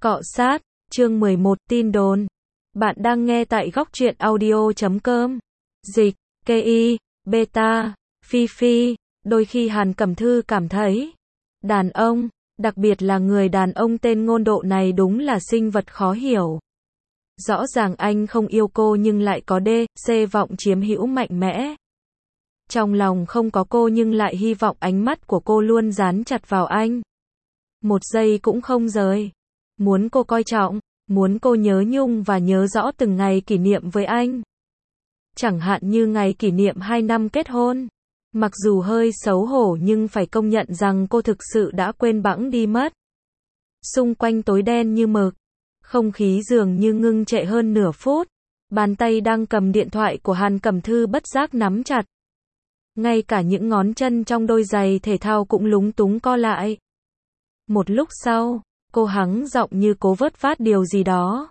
Cọ sát, chương 11 tin đồn. Bạn đang nghe tại góc truyện audio.com. Dịch, KI, Beta, Phi Phi, đôi khi Hàn Cẩm Thư cảm thấy, đàn ông, đặc biệt là người đàn ông tên Ngôn Độ này đúng là sinh vật khó hiểu. Rõ ràng anh không yêu cô nhưng lại có C vọng chiếm hữu mạnh mẽ. Trong lòng không có cô nhưng lại hy vọng ánh mắt của cô luôn dán chặt vào anh. Một giây cũng không rời. Muốn cô coi trọng, muốn cô nhớ nhung và nhớ rõ từng ngày kỷ niệm với anh. Chẳng hạn như ngày kỷ niệm 2 năm kết hôn. Mặc dù hơi xấu hổ nhưng phải công nhận rằng cô thực sự đã quên bẵng đi mất. Xung quanh tối đen như mực. Không khí dường như ngưng trệ hơn nửa phút. Bàn tay đang cầm điện thoại của Hàn Cẩm Thư bất giác nắm chặt. Ngay cả những ngón chân trong đôi giày thể thao cũng lúng túng co lại. Một lúc sau, cô hắng giọng như cố vớt vát điều gì đó.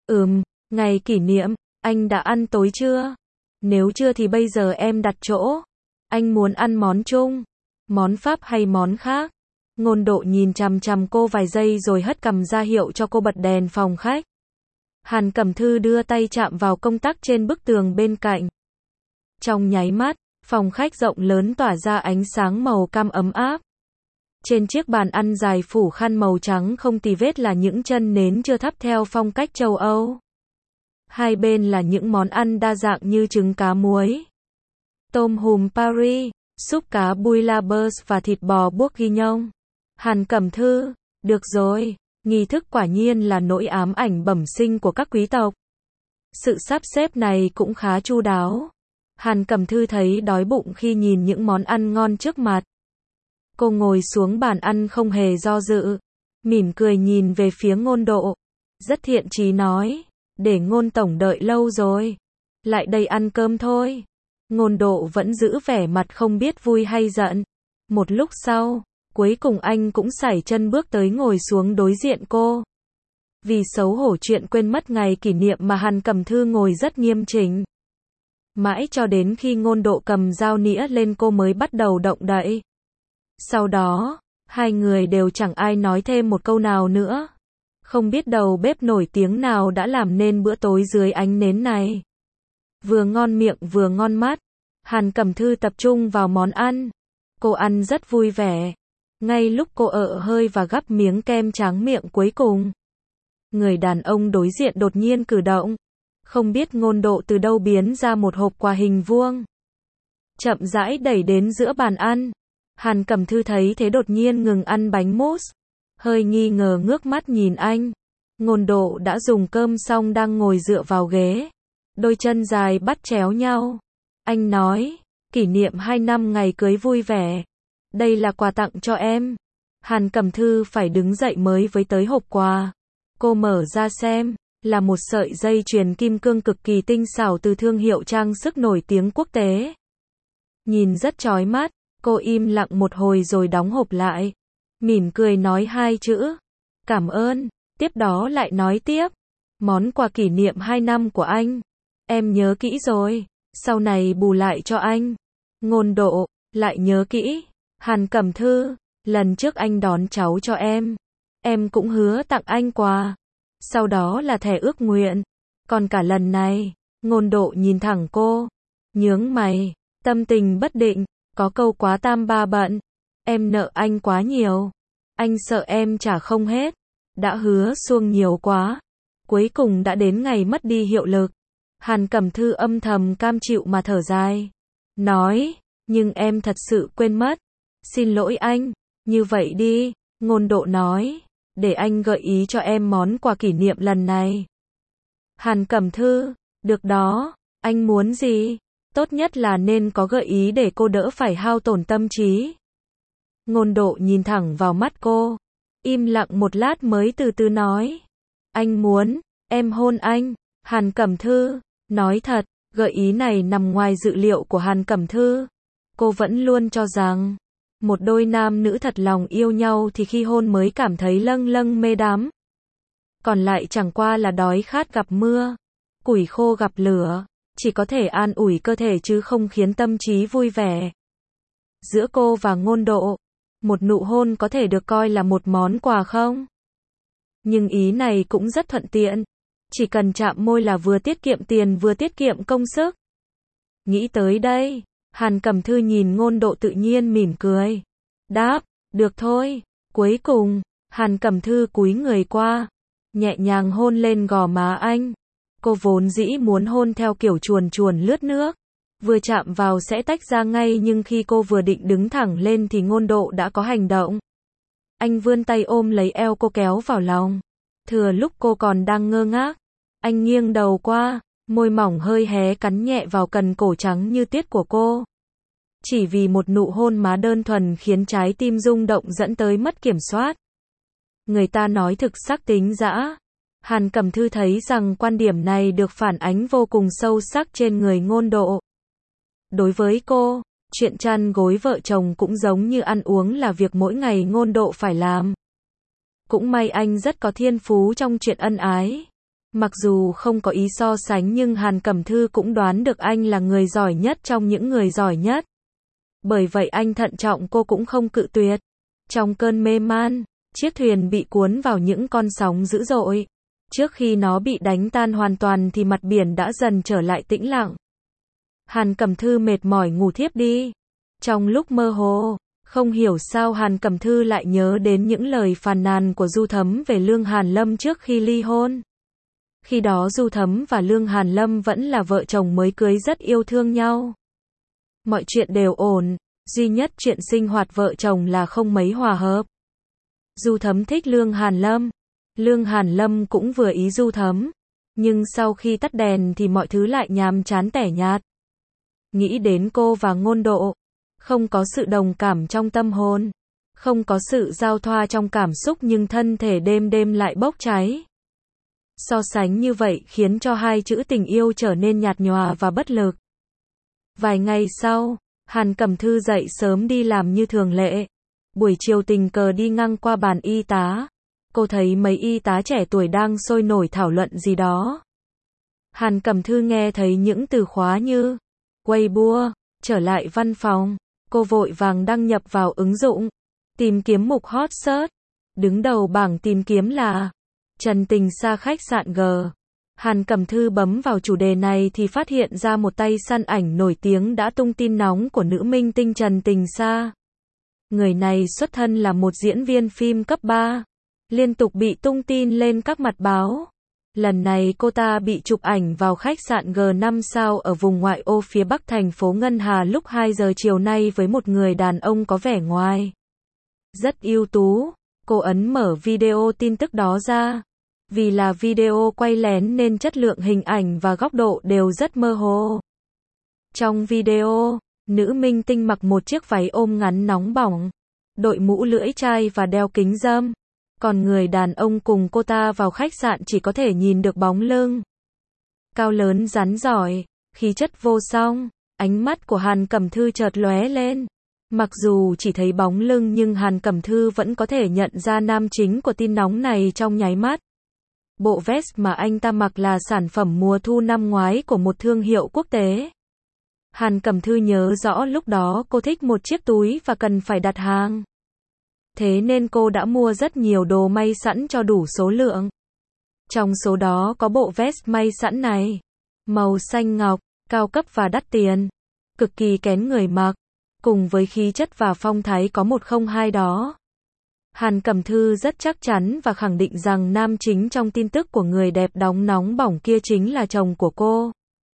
Ngày kỷ niệm, anh đã ăn tối chưa? Nếu chưa thì bây giờ em đặt chỗ. Anh muốn ăn món Trung, món Pháp hay món khác? Ngôn Độ nhìn chằm chằm cô vài giây rồi hất cằm ra hiệu cho cô bật đèn phòng khách. Hàn Cẩm Thư đưa tay chạm vào công tắc trên bức tường bên cạnh. Trong nháy mắt, phòng khách rộng lớn tỏa ra ánh sáng màu cam ấm áp. Trên chiếc bàn ăn dài phủ khăn màu trắng không tì vết là những chân nến chưa thắp theo phong cách châu Âu. Hai bên là những món ăn đa dạng như trứng cá muối, tôm hùm Paris, súp cá bouillabaisse và thịt bò bourguignon. Hàn Cẩm Thư, được rồi, nghi thức quả nhiên là nỗi ám ảnh bẩm sinh của các quý tộc. Sự sắp xếp này cũng khá chu đáo. Hàn Cẩm Thư thấy đói bụng khi nhìn những món ăn ngon trước mặt. Cô ngồi xuống bàn ăn không hề do dự, mỉm cười nhìn về phía Ngôn Độ. Rất thiện chí nói, để Ngôn tổng đợi lâu rồi. Lại đây ăn cơm thôi. Ngôn Độ vẫn giữ vẻ mặt không biết vui hay giận. Một lúc sau, cuối cùng anh cũng sải chân bước tới ngồi xuống đối diện cô. Vì xấu hổ chuyện quên mất ngày kỷ niệm mà Hàn Cẩm Thư ngồi rất nghiêm chỉnh. Mãi cho đến khi Ngôn Độ cầm dao nĩa lên cô mới bắt đầu động đậy. Sau đó, hai người đều chẳng ai nói thêm một câu nào nữa. Không biết đầu bếp nổi tiếng nào đã làm nên bữa tối dưới ánh nến này. Vừa ngon miệng vừa ngon mắt. Hàn Cẩm Thư tập trung vào món ăn. Cô ăn rất vui vẻ. Ngay lúc cô ợ hơi và gắp miếng kem tráng miệng cuối cùng, người đàn ông đối diện đột nhiên cử động. Không biết Ngôn Độ từ đâu biến ra một hộp quà hình vuông. Chậm rãi đẩy đến giữa bàn ăn. Hàn Cẩm Thư thấy thế đột nhiên ngừng ăn bánh mousse. Hơi nghi ngờ ngước mắt nhìn anh. Ngôn Độ đã dùng cơm xong đang ngồi dựa vào ghế. Đôi chân dài bắt chéo nhau. Anh nói, kỷ niệm 2 năm ngày cưới vui vẻ. Đây là quà tặng cho em. Hàn Cẩm Thư phải đứng dậy mới với tới hộp quà. Cô mở ra xem, là một sợi dây chuyền kim cương cực kỳ tinh xảo từ thương hiệu trang sức nổi tiếng quốc tế. Nhìn rất chói mắt. Cô im lặng một hồi rồi đóng hộp lại. Mỉm cười nói 2 chữ. Cảm ơn. Tiếp đó lại nói tiếp. Món quà kỷ niệm 2 năm của anh. Em nhớ kỹ rồi. Sau này bù lại cho anh. Ngôn Độ, lại nhớ kỹ. Hàn Cẩm Thư, lần trước anh đón cháu cho em cũng hứa tặng anh quà. Sau đó là thẻ ước nguyện. Còn cả lần này, Ngôn Độ nhìn thẳng cô. Nhướng mày, tâm tình bất định. Có câu quá tam ba bận. Em nợ anh quá nhiều. Anh sợ em trả không hết. Đã hứa xuông nhiều quá. Cuối cùng đã đến ngày mất đi hiệu lực. Hàn Cẩm Thư âm thầm cam chịu mà thở dài. Nói, nhưng em thật sự quên mất. Xin lỗi anh. Như vậy đi, Ngôn Độ nói. Để anh gợi ý cho em món quà kỷ niệm lần này. Hàn Cẩm Thư, được đó. Anh muốn gì? Tốt nhất là nên có gợi ý để cô đỡ phải hao tổn tâm trí. Ngôn Độ nhìn thẳng vào mắt cô. Im lặng một lát mới từ từ nói. Anh muốn, em hôn anh. Hàn Cẩm Thư, nói thật, gợi ý này nằm ngoài dự liệu của Hàn Cẩm Thư. Cô vẫn luôn cho rằng, một đôi nam nữ thật lòng yêu nhau thì khi hôn mới cảm thấy lâng lâng mê đắm. Còn lại chẳng qua là đói khát gặp mưa, củi khô gặp lửa. Chỉ có thể an ủi cơ thể chứ không khiến tâm trí vui vẻ. Giữa cô và Ngôn Độ, một nụ hôn có thể được coi là một món quà không? Nhưng ý này cũng rất thuận tiện. Chỉ cần chạm môi là vừa tiết kiệm tiền vừa tiết kiệm công sức. Nghĩ tới đây, Hàn Cẩm Thư nhìn Ngôn Độ tự nhiên mỉm cười. Đáp, được thôi. Cuối cùng, Hàn Cẩm Thư cúi người qua, nhẹ nhàng hôn lên gò má anh. Cô vốn dĩ muốn hôn theo kiểu chuồn chuồn lướt nước. Vừa chạm vào sẽ tách ra ngay nhưng khi cô vừa định đứng thẳng lên thì Ngôn Độ đã có hành động. Anh vươn tay ôm lấy eo cô kéo vào lòng. Thừa lúc cô còn đang ngơ ngác, anh nghiêng đầu qua, môi mỏng hơi hé cắn nhẹ vào cần cổ trắng như tiết của cô. Chỉ vì một nụ hôn má đơn thuần khiến trái tim rung động dẫn tới mất kiểm soát. Người ta nói thực sắc tính dã. Hàn Cẩm Thư thấy rằng quan điểm này được phản ánh vô cùng sâu sắc trên người Ngôn Độ. Đối với cô, chuyện chăn gối vợ chồng cũng giống như ăn uống là việc mỗi ngày Ngôn Độ phải làm. Cũng may anh rất có thiên phú trong chuyện ân ái. Mặc dù không có ý so sánh nhưng Hàn Cẩm Thư cũng đoán được anh là người giỏi nhất trong những người giỏi nhất. Bởi vậy anh thận trọng cô cũng không cự tuyệt. Trong cơn mê man, chiếc thuyền bị cuốn vào những con sóng dữ dội. Trước khi nó bị đánh tan hoàn toàn thì mặt biển đã dần trở lại tĩnh lặng. Hàn Cẩm Thư mệt mỏi ngủ thiếp đi. Trong lúc mơ hồ, không hiểu sao Hàn Cẩm Thư lại nhớ đến những lời phàn nàn của Du Thấm về Lương Hàn Lâm trước khi ly hôn. Khi đó Du Thấm và Lương Hàn Lâm vẫn là vợ chồng mới cưới rất yêu thương nhau. Mọi chuyện đều ổn, duy nhất chuyện sinh hoạt vợ chồng là không mấy hòa hợp. Du Thấm thích Lương Hàn Lâm. Lương Hàn Lâm cũng vừa ý Du Thấm. Nhưng sau khi tắt đèn thì mọi thứ lại nhàm chán tẻ nhạt. Nghĩ đến cô và Ngôn Độ, không có sự đồng cảm trong tâm hồn, không có sự giao thoa trong cảm xúc nhưng thân thể đêm đêm lại bốc cháy. So sánh như vậy khiến cho hai chữ tình yêu trở nên nhạt nhòa và bất lực. Vài ngày sau, Hàn Cẩm Thư dậy sớm đi làm như thường lệ. Buổi chiều tình cờ đi ngang qua bàn y tá. Cô thấy mấy y tá trẻ tuổi đang sôi nổi thảo luận gì đó. Hàn Cẩm Thư nghe thấy những từ khóa như Weibo, trở lại văn phòng. Cô vội vàng đăng nhập vào ứng dụng, tìm kiếm mục hot search. Đứng đầu bảng tìm kiếm là Trần Tình Sa khách sạn G. Hàn Cẩm Thư bấm vào chủ đề này thì phát hiện ra một tay săn ảnh nổi tiếng đã tung tin nóng của nữ minh tinh Trần Tình Sa. Người này xuất thân là một diễn viên phim cấp 3, liên tục bị tung tin lên các mặt báo. Lần này cô ta bị chụp ảnh vào khách sạn G5 sao ở vùng ngoại ô phía bắc thành phố Ngân Hà lúc 2 giờ chiều nay với một người đàn ông có vẻ ngoài rất ưu tú. Cô ấn mở video tin tức đó ra. Vì là video quay lén nên chất lượng hình ảnh và góc độ đều rất mơ hồ. Trong video, nữ minh tinh mặc một chiếc váy ôm ngắn nóng bỏng, đội mũ lưỡi chai và đeo kính râm. Còn người đàn ông cùng cô ta vào khách sạn chỉ có thể nhìn được bóng lưng. Cao lớn rắn giỏi, khí chất vô song, ánh mắt của Hàn Cẩm Thư chợt lóe lên. Mặc dù chỉ thấy bóng lưng nhưng Hàn Cẩm Thư vẫn có thể nhận ra nam chính của tin nóng này trong nháy mắt. Bộ vest mà anh ta mặc là sản phẩm mùa thu năm ngoái của một thương hiệu quốc tế. Hàn Cẩm Thư nhớ rõ lúc đó cô thích một chiếc túi và cần phải đặt hàng. Thế nên cô đã mua rất nhiều đồ may sẵn cho đủ số lượng. Trong số đó có bộ vest may sẵn này. Màu xanh ngọc, cao cấp và đắt tiền. Cực kỳ kén người mặc. Cùng với khí chất và phong thái có 102 đó. Hàn Cẩm Thư rất chắc chắn và khẳng định rằng nam chính trong tin tức của người đẹp đóng nóng bỏng kia chính là chồng của cô.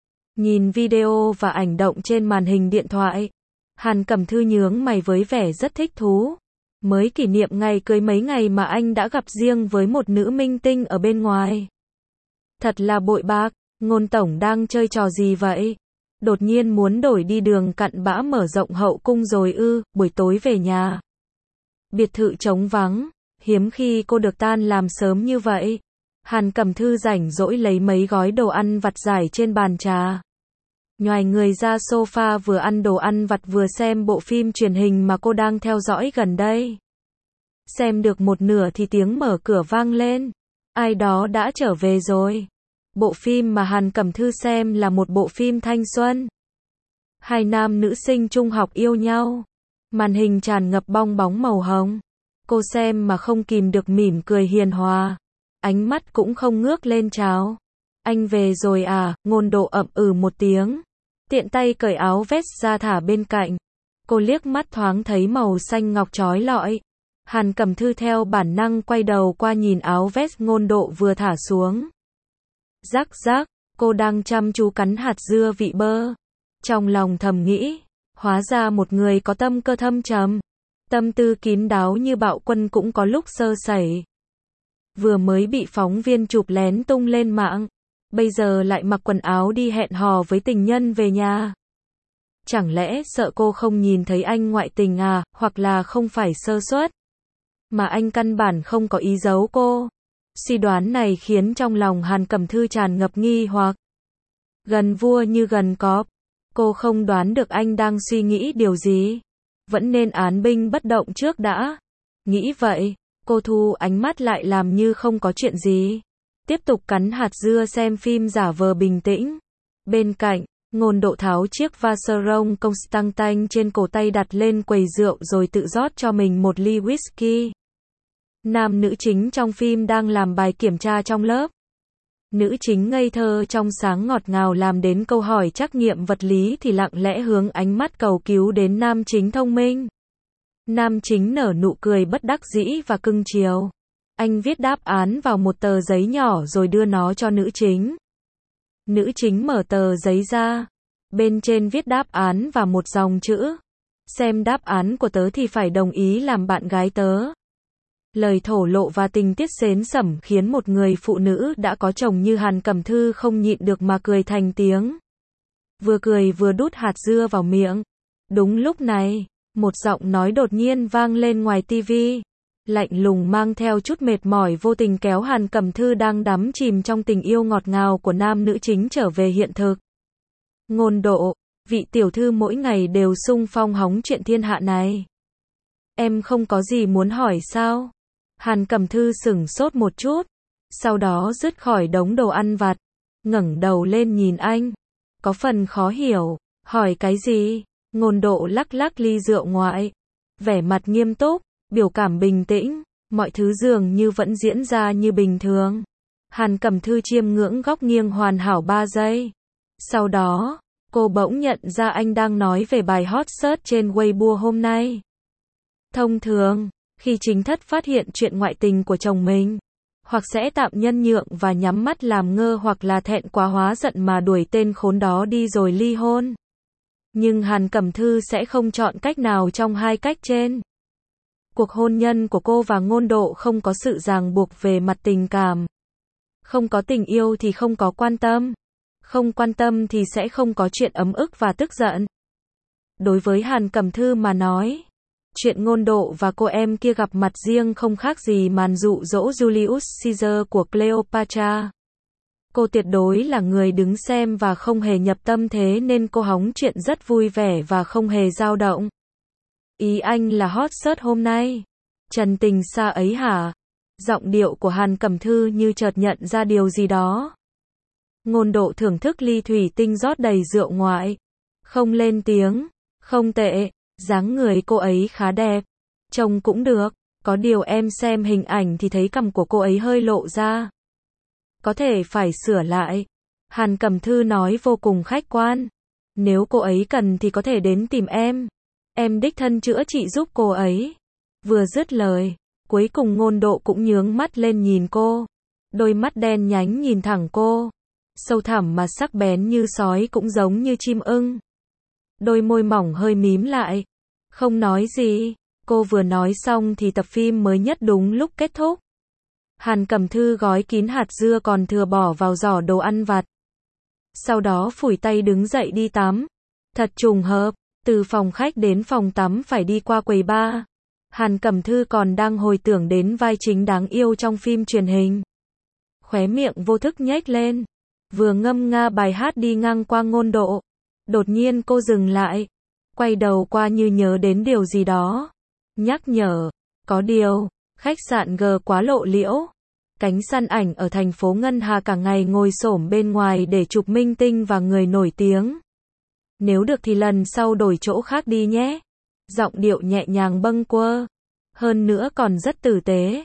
Nhìn video và ảnh động trên màn hình điện thoại, Hàn Cẩm Thư nhướng mày với vẻ rất thích thú. Mới kỷ niệm ngày cưới mấy ngày mà anh đã gặp riêng với một nữ minh tinh ở bên ngoài. Thật là bội bạc, Ngôn tổng đang chơi trò gì vậy? Đột nhiên muốn đổi đi đường cặn bã mở rộng hậu cung rồi ư? Buổi tối về nhà. Biệt thự trống vắng, hiếm khi cô được tan làm sớm như vậy. Hàn Cẩm Thư rảnh rỗi lấy mấy gói đồ ăn vặt rải trên bàn trà. Nhoài người ra sofa vừa ăn đồ ăn vặt vừa xem bộ phim truyền hình mà cô đang theo dõi gần đây. Xem được một nửa thì tiếng mở cửa vang lên. Ai đó đã trở về rồi. Bộ phim mà Hàn Cẩm Thư xem là một bộ phim thanh xuân. Hai nam nữ sinh trung học yêu nhau. Màn hình tràn ngập bong bóng màu hồng. Cô xem mà không kìm được mỉm cười hiền hòa. ánh mắt cũng không ngước lên chào. Anh về rồi à, Ngôn Độ ậm ừ một tiếng. Tiện tay cởi áo vest ra thả bên cạnh. Cô liếc mắt thoáng thấy màu xanh ngọc chói lọi. Hàn Cẩm Thư theo bản năng quay đầu qua nhìn áo vest Ngôn Độ vừa thả xuống. Rắc rắc, cô đang chăm chú cắn hạt dưa vị bơ. Trong lòng thầm nghĩ, hóa ra một người có tâm cơ thâm trầm, tâm tư kín đáo như Bạo Quân cũng có lúc sơ sẩy. Vừa mới bị phóng viên chụp lén tung lên mạng, bây giờ lại mặc quần áo đi hẹn hò với tình nhân về nhà. Chẳng lẽ sợ cô không nhìn thấy anh ngoại tình à, hoặc là không phải sơ suất, mà anh căn bản không có ý giấu cô. Suy đoán này khiến trong lòng Hàn Cẩm Thư tràn ngập nghi hoặc. Gần vua như gần cọp, cô không đoán được anh đang suy nghĩ điều gì. Vẫn nên án binh bất động trước đã. Nghĩ vậy, cô thu ánh mắt lại làm như không có chuyện gì. Tiếp tục cắn hạt dưa xem phim giả vờ bình tĩnh. Bên cạnh, Ngôn Độ tháo chiếc Vacheron Constantin trên cổ tay đặt lên quầy rượu rồi tự rót cho mình một ly whisky. Nam nữ chính trong phim đang làm bài kiểm tra trong lớp. Nữ chính ngây thơ trong sáng ngọt ngào làm đến câu hỏi trắc nghiệm vật lý thì lặng lẽ hướng ánh mắt cầu cứu đến nam chính thông minh. Nam chính nở nụ cười bất đắc dĩ và cưng chiều. Anh viết đáp án vào một tờ giấy nhỏ rồi đưa nó cho nữ chính. Nữ chính mở tờ giấy ra. Bên trên viết đáp án và một dòng chữ. Xem đáp án của tớ thì phải đồng ý làm bạn gái tớ. Lời thổ lộ và tình tiết xến xẩm khiến một người phụ nữ đã có chồng như Hàn Cẩm Thư không nhịn được mà cười thành tiếng. Vừa cười vừa đút hạt dưa vào miệng. Đúng lúc này, một giọng nói đột nhiên vang lên ngoài tivi. Lạnh lùng mang theo chút mệt mỏi vô tình kéo Hàn Cẩm Thư đang đắm chìm trong tình yêu ngọt ngào của nam nữ chính trở về hiện thực. Ngôn Độ, vị tiểu thư mỗi ngày đều xung phong hóng chuyện thiên hạ này. Em không có gì muốn hỏi sao? Hàn Cẩm Thư sửng sốt một chút, sau đó dứt khỏi đống đồ ăn vặt, ngẩng đầu lên nhìn anh, có phần khó hiểu, hỏi cái gì? Ngôn Độ lắc lắc ly rượu ngoại, vẻ mặt nghiêm túc, biểu cảm bình tĩnh, mọi thứ dường như vẫn diễn ra như bình thường. Hàn Cẩm Thư chiêm ngưỡng góc nghiêng hoàn hảo 3 giây. Sau đó, cô bỗng nhận ra anh đang nói về bài hot search trên Weibo hôm nay. Thông thường, khi chính thất phát hiện chuyện ngoại tình của chồng mình, hoặc sẽ tạm nhân nhượng và nhắm mắt làm ngơ hoặc là thẹn quá hóa giận mà đuổi tên khốn đó đi rồi ly hôn. Nhưng Hàn Cẩm Thư sẽ không chọn cách nào trong hai cách trên. Cuộc hôn nhân của cô và Ngôn Độ không có sự ràng buộc về mặt tình cảm. Không có tình yêu thì không có quan tâm. Không quan tâm thì sẽ không có chuyện ấm ức và tức giận. Đối với Hàn Cẩm Thư mà nói, chuyện Ngôn Độ và cô em kia gặp mặt riêng không khác gì màn dụ dỗ Julius Caesar của Cleopatra. Cô tuyệt đối là người đứng xem và không hề nhập tâm, thế nên cô hóng chuyện rất vui vẻ và không hề dao động. Ý anh là hot search hôm nay? Trần tình xa ấy hả? Giọng điệu của Hàn Cẩm Thư như chợt nhận ra điều gì đó. Ngôn Độ thưởng thức ly thủy tinh rót đầy rượu ngoại. Không lên tiếng. Không tệ, dáng người cô ấy khá đẹp. Trông cũng được, có điều em xem hình ảnh thì thấy cằm của cô ấy hơi lộ ra. Có thể phải sửa lại. Hàn Cẩm Thư nói vô cùng khách quan. Nếu cô ấy cần thì có thể đến tìm em. Em đích thân chữa trị giúp cô ấy. Vừa dứt lời, cuối cùng Ngôn Độ cũng nhướng mắt lên nhìn cô. Đôi mắt đen nhánh nhìn thẳng cô. Sâu thẳm mà sắc bén như sói cũng giống như chim ưng. Đôi môi mỏng hơi mím lại. Không nói gì. Cô vừa nói xong thì tập phim mới nhất đúng lúc kết thúc. Hàn Cẩm Thư gói kín hạt dưa còn thừa bỏ vào giỏ đồ ăn vặt. Sau đó phủi tay đứng dậy đi tắm. Thật trùng hợp, từ phòng khách đến phòng tắm phải đi qua quầy bar. Hàn Cẩm Thư còn đang hồi tưởng đến vai chính đáng yêu trong phim truyền hình. Khóe miệng vô thức nhếch lên. Vừa ngâm nga bài hát đi ngang qua Ngôn Độ. Đột nhiên cô dừng lại. Quay đầu qua như nhớ đến điều gì đó. Nhắc nhở. Có điều, khách sạn G quá lộ liễu. Cánh săn ảnh ở thành phố Ngân Hà cả ngày ngồi xổm bên ngoài để chụp minh tinh và người nổi tiếng. Nếu được thì lần sau đổi chỗ khác đi nhé. Giọng điệu nhẹ nhàng bâng quơ. Hơn nữa còn rất tử tế.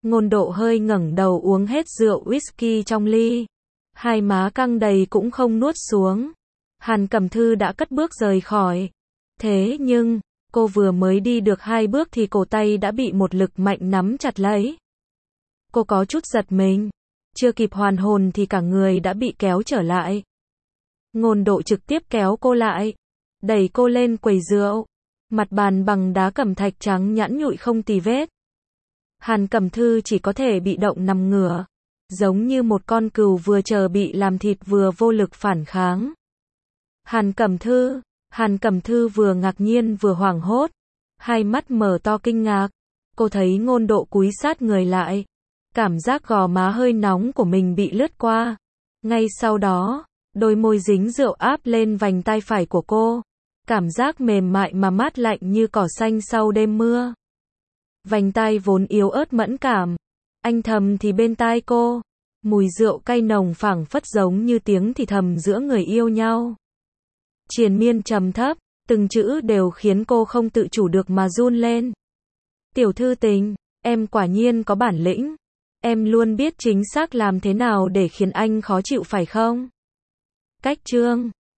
Ngôn Độ hơi ngẩng đầu uống hết rượu whisky trong ly. Hai má căng đầy cũng không nuốt xuống. Hàn Cẩm Thư đã cất bước rời khỏi. Thế nhưng, cô vừa mới đi được 2 bước thì cổ tay đã bị một lực mạnh nắm chặt lấy. Cô có chút giật mình. Chưa kịp hoàn hồn thì cả người đã bị kéo trở lại. Ngôn Độ trực tiếp kéo cô lại. Đẩy cô lên quầy rượu. Mặt bàn bằng đá cẩm thạch trắng nhẵn nhụi không tì vết. Hàn Cẩm Thư chỉ có thể bị động nằm ngửa. Giống như một con cừu vừa chờ bị làm thịt vừa vô lực phản kháng. Hàn Cẩm Thư vừa ngạc nhiên vừa hoảng hốt. Hai mắt mở to kinh ngạc. Cô thấy Ngôn Độ cúi sát người lại. Cảm giác gò má hơi nóng của mình bị lướt qua. Ngay sau đó, đôi môi dính rượu áp lên vành tai phải của cô. Cảm giác mềm mại mà mát lạnh như cỏ xanh sau đêm mưa. Vành tai vốn yếu ớt mẫn cảm. Anh thầm thì bên tai cô. Mùi rượu cay nồng phảng phất giống như tiếng thì thầm giữa người yêu nhau. Triền miên trầm thấp, từng chữ đều khiến cô không tự chủ được mà run lên. Tiểu thư tình, em quả nhiên có bản lĩnh. Em luôn biết chính xác làm thế nào để khiến anh khó chịu phải không? Cách chương